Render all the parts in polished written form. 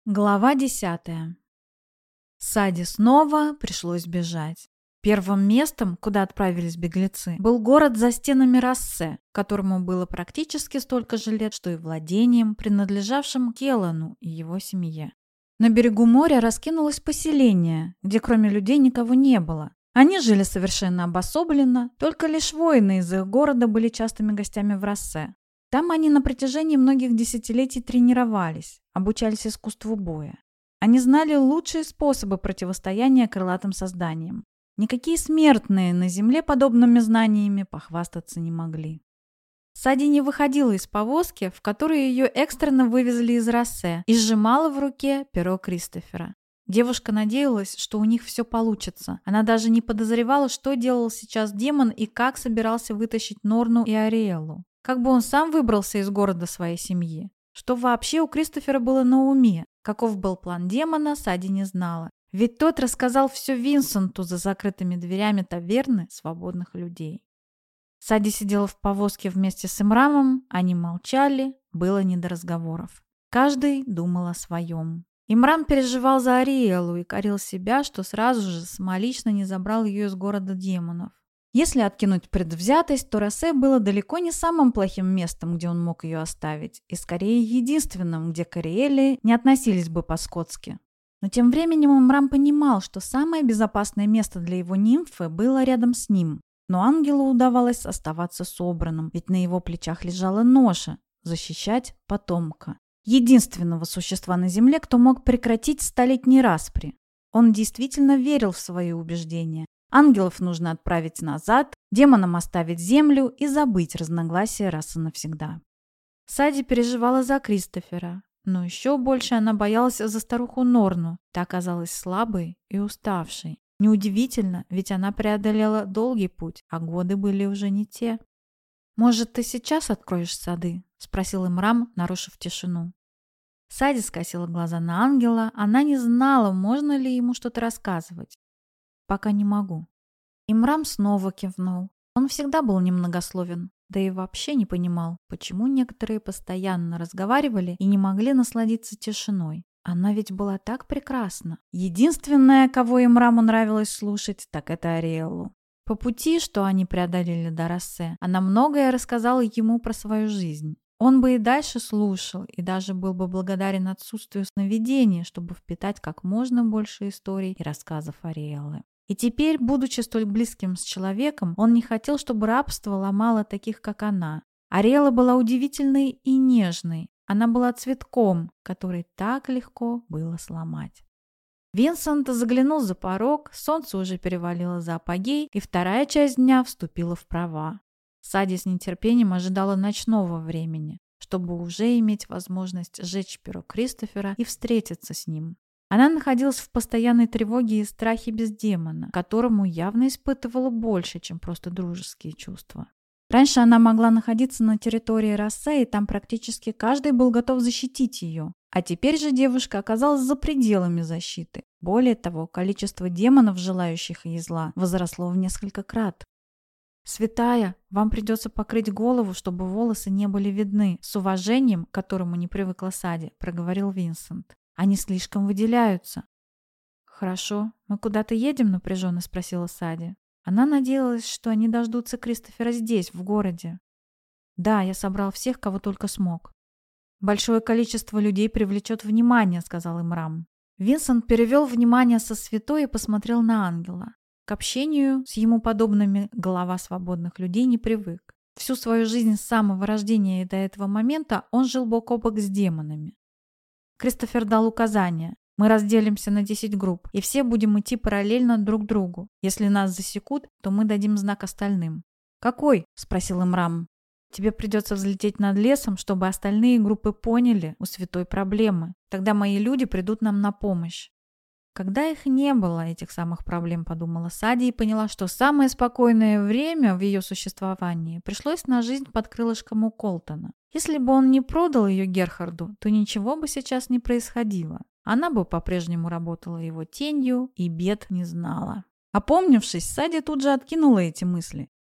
Глава 10. Саде снова пришлось бежать. Первым местом, куда отправились беглецы, был город за стенами Рассе, которому было практически столько же лет, что и владением, принадлежавшим Келану и его семье. На берегу моря раскинулось поселение, где кроме людей никого не было. Они жили совершенно обособленно, только лишь воины из их города были частыми гостями в Рассе. Там они на протяжении многих десятилетий тренировались, обучались искусству боя. Они знали лучшие способы противостояния крылатым созданиям. Никакие смертные на земле подобными знаниями похвастаться не могли. Сади не выходила из повозки, в которой ее экстренно вывезли из Рассе, и сжимала в руке перо Кристофера. Девушка надеялась, что у них все получится. Она даже не подозревала, что делал сейчас демон и как собирался вытащить Норну и Ариэлу. Как бы он сам выбрался из города своей семьи? Что вообще у Кристофера было на уме? Каков был план демона, Сади не знала. Ведь тот рассказал все Винсенту за закрытыми дверями таверны свободных людей. Сади сидела в повозке вместе с Имрамом, они молчали, было не до разговоров. Каждый думал о своем. Имрам переживал за Ариэлу и корил себя, что сразу же самолично не забрал ее из города демонов. Если откинуть предвзятость, то Рассе было далеко не самым плохим местом, где он мог ее оставить, и скорее единственным, где к Ариэле не относились бы по-скотски. Но тем временем Имрам понимал, что самое безопасное место для его нимфы было рядом с ним. Но ангелу удавалось оставаться собранным, ведь на его плечах лежала ноша – защищать потомка. Единственного существа на земле, кто мог прекратить столетние распри. Он действительно верил в свои убеждения. Ангелов нужно отправить назад, демонам оставить землю и забыть разногласия раз и навсегда. Сади переживала за Кристофера, но еще больше она боялась за старуху Норну. Та оказалась слабой и уставшей. Неудивительно, ведь она преодолела долгий путь, а годы были уже не те. «Может, ты сейчас откроешь сады?» – спросил Имрам, нарушив тишину. Сади скосила глаза на ангела, она не знала, можно ли ему что-то рассказывать. «Пока не могу». Имрам снова кивнул. Он всегда был немногословен, да и вообще не понимал, почему некоторые постоянно разговаривали и не могли насладиться тишиной. Она ведь была так прекрасна. Единственное, кого Имраму нравилось слушать, так это Ариэлу. По пути, что они преодолели до Рассе, она многое рассказала ему про свою жизнь. Он бы и дальше слушал, и даже был бы благодарен отсутствию сновидений, чтобы впитать как можно больше историй и рассказов Ариэлы. И теперь, будучи столь близким с человеком, он не хотел, чтобы рабство ломало таких, как она. Ариэла была удивительной и нежной. Она была цветком, который так легко было сломать. Винсент заглянул за порог, солнце уже перевалило за апогей, и вторая часть дня вступила в права. Сади с нетерпением ожидала ночного времени, чтобы уже иметь возможность сжечь перо Кристофера и встретиться с ним. Она находилась в постоянной тревоге и страхе без демона, которому явно испытывала больше, чем просто дружеские чувства. Раньше она могла находиться на территории Рассе, и там практически каждый был готов защитить ее. А теперь же девушка оказалась за пределами защиты. Более того, количество демонов, желающих ей зла, возросло в несколько крат. «Святая, вам придется покрыть голову, чтобы волосы не были видны», с уважением, к которому не привыкла Сади, проговорил Винсент. «Они слишком выделяются». «Хорошо. Мы куда-то едем?» – напряженно спросила Сади. Она надеялась, что они дождутся Кристофера здесь, в городе. «Да, я собрал всех, кого только смог». «Большое количество людей привлечет внимание», – сказал Имрам. Винсент перевел внимание со святой и посмотрел на ангела. К общению с ему подобными глава свободных людей не привык. Всю свою жизнь с самого рождения и до этого момента он жил бок о бок с демонами. Кристофер дал указание. Мы разделимся на 10 групп, и все будем идти параллельно друг другу. Если нас засекут, то мы дадим знак остальным. «Какой?» – спросил Имрам. «Тебе придется взлететь над лесом, чтобы остальные группы поняли, у святой проблемы. Тогда мои люди придут нам на помощь». Когда их не было, этих самых проблем, подумала Сади и поняла, что самое спокойное время в ее существовании пришлось на жизнь под крылышком у Колтона. Если бы он не продал ее Герхарду, то ничего бы сейчас не происходило. Она бы по-прежнему работала его тенью и бед не знала. Опомнившись, Сади тут же откинула эти мысли.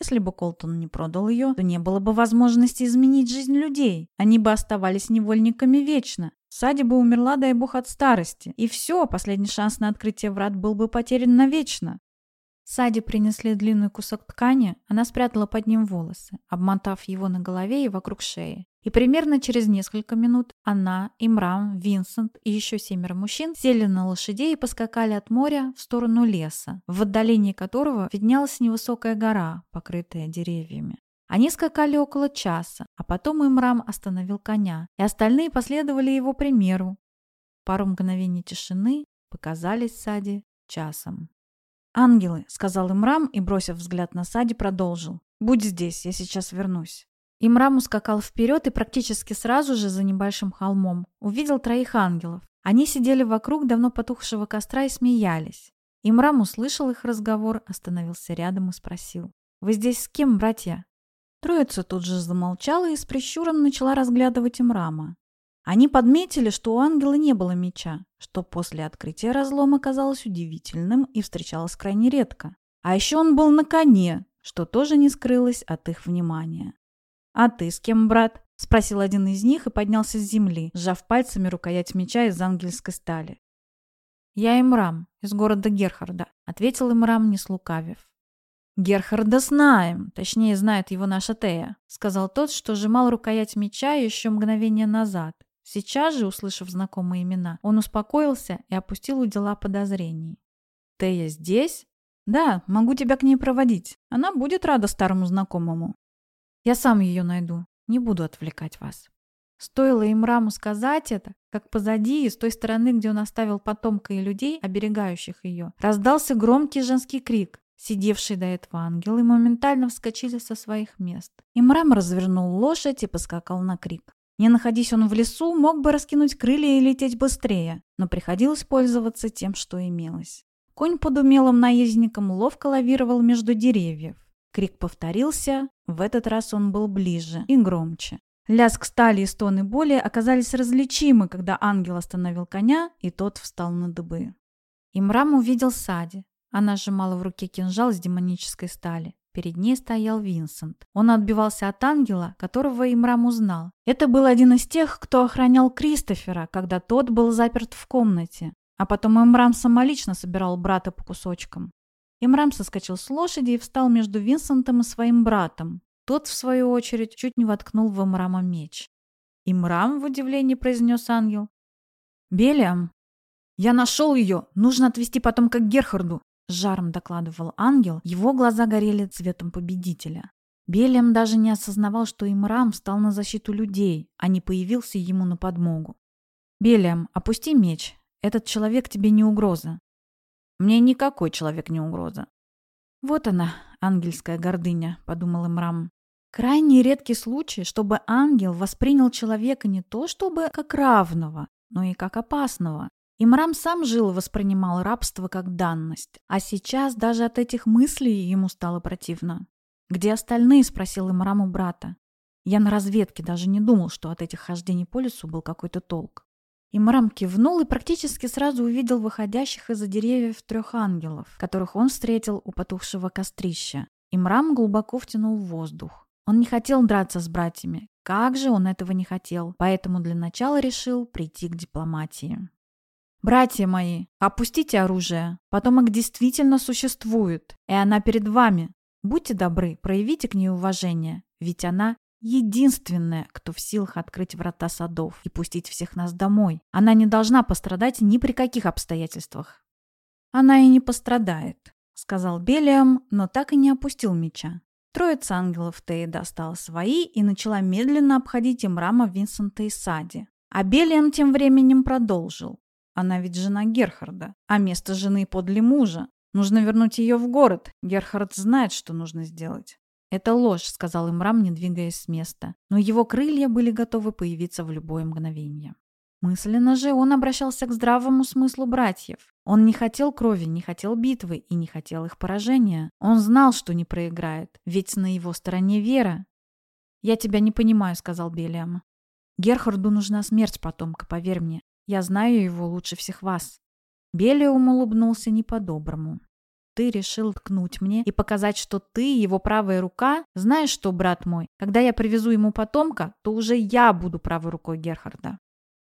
Если бы Колтон не продал ее, то не было бы возможности изменить жизнь людей. Они бы оставались невольниками вечно. Сади бы умерла, дай бог, от старости. И все, последний шанс на открытие врат был бы потерян навечно. Сади принесли длинный кусок ткани, она спрятала под ним волосы, обмотав его на голове и вокруг шеи. И примерно через несколько минут она, Имрам, Винсент и еще 7 мужчин сели на лошадей и поскакали от моря в сторону леса, в отдалении которого виднелась невысокая гора, покрытая деревьями. Они скакали около часа, а потом Имрам остановил коня, и остальные последовали его примеру. Пару мгновений тишины показались Сади часом. «Ангелы», — сказал Имрам и, бросив взгляд на Сади, продолжил. «Будь здесь, я сейчас вернусь». Имрам ускакал вперед и практически сразу же за небольшим холмом увидел 3 ангелов. Они сидели вокруг давно потухшего костра и смеялись. Имрам услышал их разговор, остановился рядом и спросил. «Вы здесь с кем, братья?» Троица тут же замолчала и с прищуром начала разглядывать Имрама. Они подметили, что у ангела не было меча, что после открытия разлома казалось удивительным и встречалось крайне редко. А еще он был на коне, что тоже не скрылось от их внимания. «А ты с кем, брат?» – спросил один из них и поднялся с земли, сжав пальцами рукоять меча из ангельской стали. «Я Имрам, из города Герхарда», – ответил Имрам, не слукавив. «Герхарда знаем, точнее знает его наша Тея», – сказал тот, что сжимал рукоять меча еще мгновение назад. Сейчас же, услышав знакомые имена, он успокоился и опустил удила подозрений. «Тея здесь?» «Да, могу тебя к ней проводить. Она будет рада старому знакомому». «Я сам ее найду. Не буду отвлекать вас». Стоило Имраму сказать это, как позади и с той стороны, где он оставил потомка и людей, оберегающих ее, раздался громкий женский крик. Сидевшие до этого ангелы моментально вскочили со своих мест. Имрам развернул лошадь и поскакал на крик. Не находясь он в лесу, мог бы раскинуть крылья и лететь быстрее, но приходилось пользоваться тем, что имелось. Конь под умелым наездником ловко лавировал между деревьев. Крик повторился, в этот раз он был ближе и громче. Лязг стали и стоны боли оказались различимы, когда ангел остановил коня, и тот встал на дыбы. Имрам увидел Сади. Она сжимала в руке кинжал из демонической стали. Перед ней стоял Винсент. Он отбивался от ангела, которого Имрам узнал. Это был один из тех, кто охранял Кристофера, когда тот был заперт в комнате. А потом Имрам самолично собирал брата по кусочкам. Имрам соскочил с лошади и встал между Винсентом и своим братом. Тот, в свою очередь, чуть не воткнул в Имрама меч. «Имрам?» — в удивлении произнес ангел. «Белиам?» «Я нашел ее! Нужно отвезти потомка к Герхарду!» — с жаром докладывал ангел, его глаза горели цветом победителя. Белиам даже не осознавал, что Имрам встал на защиту людей, а не появился ему на подмогу. «Белиам, опусти меч. Этот человек тебе не угроза». «Мне никакой человек не угроза». «Вот она, ангельская гордыня», — подумал Имрам. Крайне редкий случай, чтобы ангел воспринял человека не то чтобы как равного, но и как опасного. Имрам сам жил и воспринимал рабство как данность, а сейчас даже от этих мыслей ему стало противно. «Где остальные?» — спросил Имрам у брата. «Я на разведке даже не думал, что от этих хождений по лесу был какой-то толк». Имрам кивнул и практически сразу увидел выходящих из-за деревьев 3 ангелов, которых он встретил у потухшего кострища. Имрам глубоко втянул воздух. Он не хотел драться с братьями. Как же он этого не хотел, поэтому для начала решил прийти к дипломатии. «Братья мои, опустите оружие. Потомок действительно существует, и она перед вами. Будьте добры, проявите к ней уважение, ведь она единственная, кто в силах открыть врата садов и пустить всех нас домой. Она не должна пострадать ни при каких обстоятельствах». «Она и не пострадает», — сказал Белиам, но так и не опустил меча. Троица ангелов Теи достала свои и начала медленно обходить Имрама, Винсента и Сади. А Белиам тем временем продолжил. Она ведь жена Герхарда, а место жены подле мужа. Нужно вернуть ее в город. Герхард знает, что нужно сделать. «Это ложь», — сказал Имрам, не двигаясь с места. Но его крылья были готовы появиться в любое мгновение. Мысленно же он обращался к здравому смыслу братьев. Он не хотел крови, не хотел битвы и не хотел их поражения. Он знал, что не проиграет, ведь на его стороне вера. «Я тебя не понимаю», — сказал Белиам. «Герхарду нужна смерть потомка, поверь мне. Я знаю его лучше всех вас». Белиум улыбнулся не по-доброму. ты решил ткнуть мне и показать, что ты его правая рука? Знаешь что, брат мой, когда я привезу ему потомка, то уже я буду правой рукой Герхарда».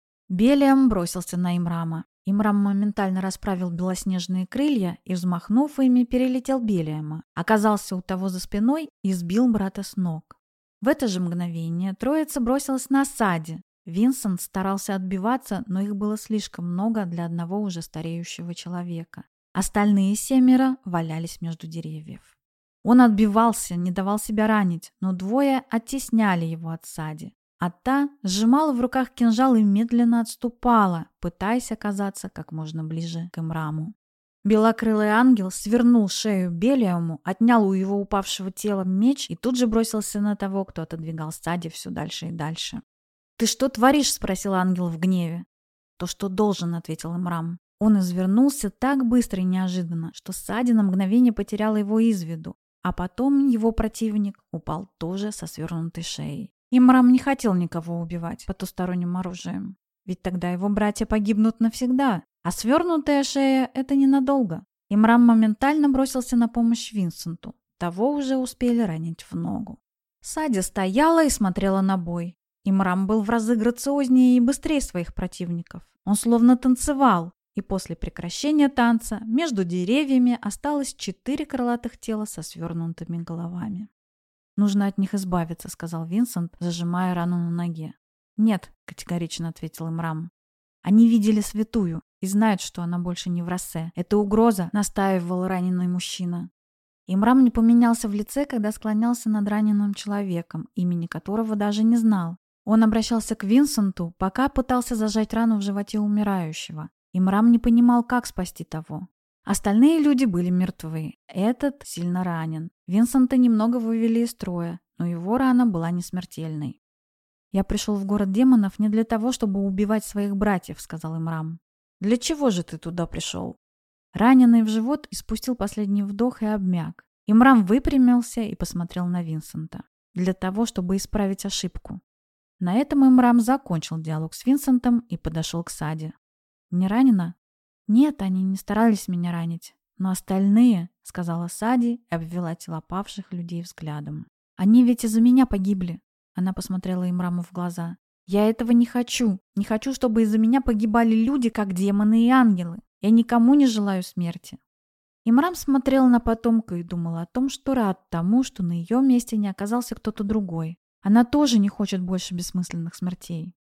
Белиам бросился на Имрама. Имрам моментально расправил белоснежные крылья и, взмахнув ими, перелетел Белиама, оказался у того за спиной и сбил брата с ног. В это же мгновение троица бросилась на Сади. Винсент старался отбиваться, но их было слишком много для одного уже стареющего человека. Остальные 7 валялись между деревьев. Он отбивался, не давал себя ранить, но 2 оттесняли его от Сади. А та сжимала в руках кинжал и медленно отступала, пытаясь оказаться как можно ближе к Имраму. Белокрылый ангел свернул шею Белиаму, отнял у его упавшего тела меч и тут же бросился на того, кто отодвигал Сади все дальше и дальше. «Ты что творишь?» – спросил ангел в гневе. «То, что должен», – ответил Имрам. Он извернулся так быстро и неожиданно, что Сади на мгновение потеряла его из виду, а потом его противник упал тоже со свернутой шеей. Имрам не хотел никого убивать потусторонним оружием, ведь тогда его братья погибнут навсегда, а свернутая шея – это ненадолго. Имрам моментально бросился на помощь Винсенту, того уже успели ранить в ногу. Сади стояла и смотрела на бой. Имрам был в разы грациознее и быстрее своих противников. Он словно танцевал, и после прекращения танца между деревьями осталось 4 крылатых тела со свернутыми головами. «Нужно от них избавиться», — сказал Винсент, зажимая рану на ноге. «Нет», — категорично ответил Имрам. «Они видели святую и знают, что она больше не в Россе. Это угроза», — настаивал раненый мужчина. Имрам не поменялся в лице, когда склонялся над раненым человеком, имени которого даже не знал. Он обращался к Винсенту, пока пытался зажать рану в животе умирающего. Имрам не понимал, как спасти того. Остальные люди были мертвы. Этот сильно ранен. Винсента немного вывели из строя, но его рана была не смертельной. «Я пришел в город демонов не для того, чтобы убивать своих братьев», — сказал Имрам. «Для чего же ты туда пришел?» Раненый в живот испустил последний вдох и обмяк. Имрам выпрямился и посмотрел на Винсента. «Для того, чтобы исправить ошибку». На этом Имрам закончил диалог с Винсентом и подошел к Сади. «Не ранена?» «Нет, они не старались меня ранить. Но остальные», — сказала Сади и обвела тела павших людей взглядом. «Они ведь из-за меня погибли». Она посмотрела Имраму в глаза. «Я этого не хочу. Не хочу, чтобы из-за меня погибали люди, как демоны и ангелы. Я никому не желаю смерти». Имрам смотрел на потомка и думал о том, что рад тому, что на ее месте не оказался кто-то другой. Она тоже не хочет больше бессмысленных смертей.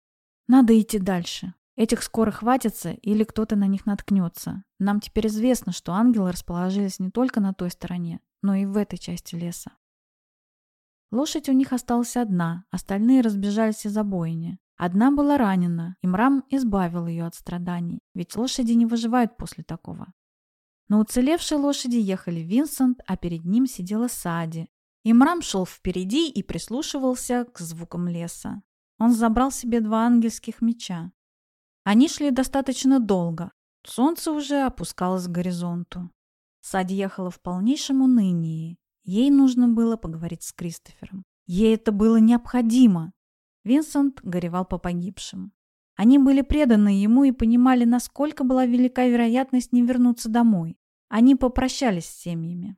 «Надо идти дальше. Этих скоро хватится или кто-то на них наткнется. Нам теперь известно, что ангелы расположились не только на той стороне, но и в этой части леса». Лошадь у них осталась одна, остальные разбежались из бойни. Одна была ранена, Имрам избавил ее от страданий, ведь лошади не выживают после такого. На уцелевшей лошади ехали Винсент, а перед ним сидела Сади. Имрам шел впереди и прислушивался к звукам леса. Он забрал себе 2 ангельских меча. Они шли достаточно долго. Солнце уже опускалось к горизонту. Сади ехала в полнейшем унынии. Ей нужно было поговорить с Кристофером. Ей это было необходимо. Винсент горевал по погибшим. Они были преданы ему и понимали, насколько была велика вероятность не вернуться домой. Они попрощались с семьями.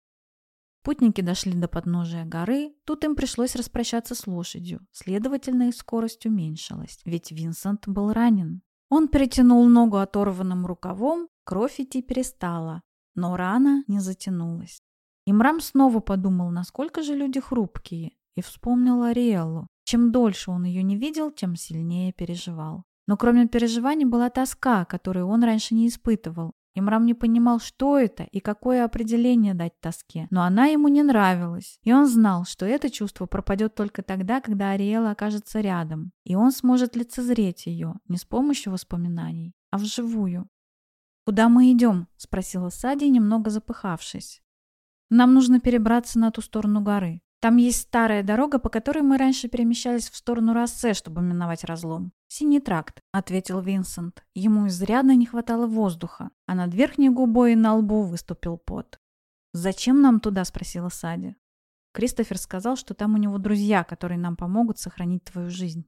Путники дошли до подножия горы, тут им пришлось распрощаться с лошадью, следовательно, их скорость уменьшилась, ведь Винсент был ранен. Он перетянул ногу оторванным рукавом, кровь идти перестала, но рана не затянулась. Имрам снова подумал, насколько же люди хрупкие, и вспомнил Ариэллу. Чем дольше он ее не видел, тем сильнее переживал. Но кроме переживаний была тоска, которую он раньше не испытывал. Имрам не понимал, что это и какое определение дать тоске, но она ему не нравилась, и он знал, что это чувство пропадет только тогда, когда Ариэла окажется рядом, и он сможет лицезреть ее не с помощью воспоминаний, а вживую. «Куда мы идем?» – спросила Сади, немного запыхавшись. «Нам нужно перебраться на ту сторону горы. Там есть старая дорога, по которой мы раньше перемещались в сторону Россе, чтобы миновать разлом. Синий тракт», — ответил Винсент. Ему изрядно не хватало воздуха, а над верхней губой и на лбу выступил пот. «Зачем нам туда?» — спросила Сади. «Кристофер сказал, что там у него друзья, которые нам помогут сохранить твою жизнь».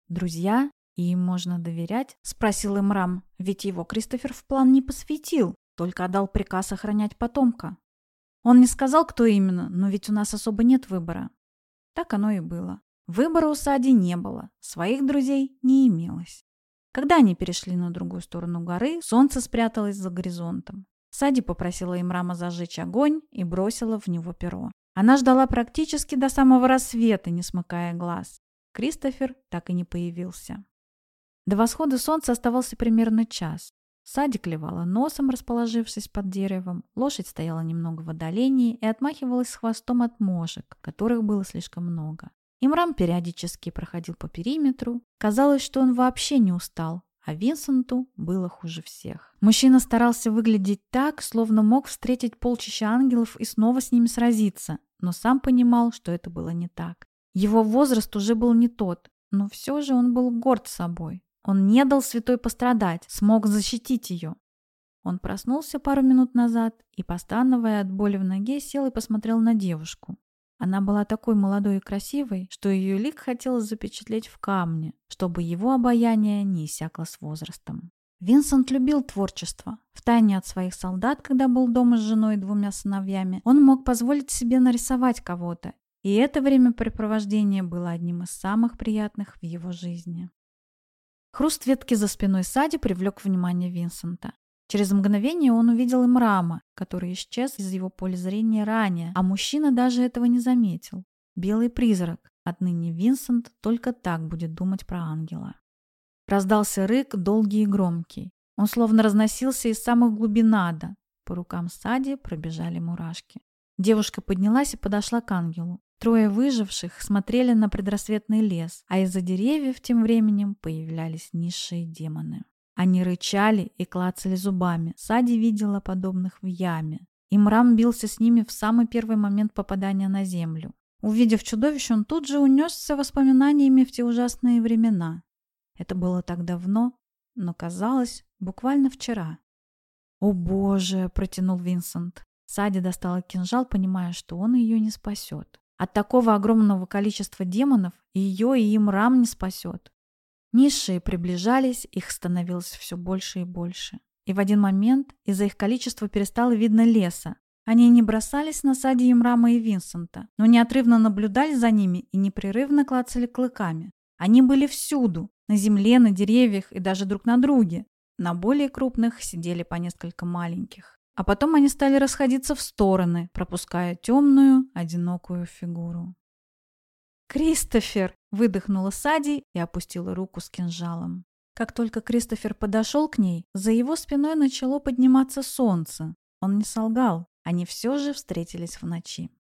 «Друзья? И им можно доверять?» — спросил Имрам. «Ведь его Кристофер в план не посвятил». только отдал приказ охранять потомка. Он не сказал, кто именно, но ведь у нас особо нет выбора. Так оно и было. Выбора у Сади не было, своих друзей не имелось. Когда они перешли на другую сторону горы, солнце спряталось за горизонтом. Сади попросила Имрама зажечь огонь и бросила в него перо. Она ждала практически до самого рассвета, не смыкая глаз. Кристофер так и не появился. До восхода солнца оставался примерно час. Сади клевала носом, расположившись под деревом. Лошадь стояла немного в отдалении и отмахивалась хвостом от мошек, которых было слишком много. Имрам периодически проходил по периметру. Казалось, что он вообще не устал, а Винсенту было хуже всех. Мужчина старался выглядеть так, словно мог встретить полчища ангелов и снова с ними сразиться, но сам понимал, что это было не так. Его возраст уже был не тот, но все же он был горд собой. Он не дал святой пострадать, смог защитить ее. Он проснулся пару минут назад и, постановая от боли в ноге, сел и посмотрел на девушку. Она была такой молодой и красивой, что ее лик хотелось запечатлеть в камне, чтобы его обаяние не иссякло с возрастом. Винсент любил творчество. Втайне от своих солдат, когда был дома с женой и 2 сыновьями, он мог позволить себе нарисовать кого-то, и это времяпрепровождение было одним из самых приятных в его жизни. Хруст ветки за спиной Сади привлек внимание Винсента. Через мгновение он увидел Имрама, который исчез из его поля зрения ранее, а мужчина даже этого не заметил. Белый призрак. Отныне Винсент только так будет думать про ангела. Раздался рык, долгий и громкий. Он словно разносился из самых глубин ада. По рукам Сади пробежали мурашки. Девушка поднялась и подошла к ангелу. 3 выживших смотрели на предрассветный лес, а из-за деревьев тем временем появлялись низшие демоны. Они рычали и клацали зубами. Сади видела подобных в яме. Имрам бился с ними в самый первый момент попадания на землю. Увидев чудовище, он тут же унесся воспоминаниями в те ужасные времена. Это было так давно, но казалось, буквально вчера. «О боже!» – протянул Винсент. Сади достала кинжал, понимая, что он ее не спасет. От такого огромного количества демонов ее и Имрам не спасет. Низшие приближались, их становилось все больше и больше. И в один момент из-за их количества перестало видно леса. Они не бросались на Сади, Имрама и Винсента, но неотрывно наблюдали за ними и непрерывно клацали клыками. Они были всюду, на земле, на деревьях и даже друг на друге. На более крупных сидели по несколько маленьких. А потом они стали расходиться в стороны, пропуская темную, одинокую фигуру. «Кристофер!» – выдохнула Сади и опустила руку с кинжалом. Как только Кристофер подошел к ней, за его спиной начало подниматься солнце. Он не солгал, они все же встретились в ночи.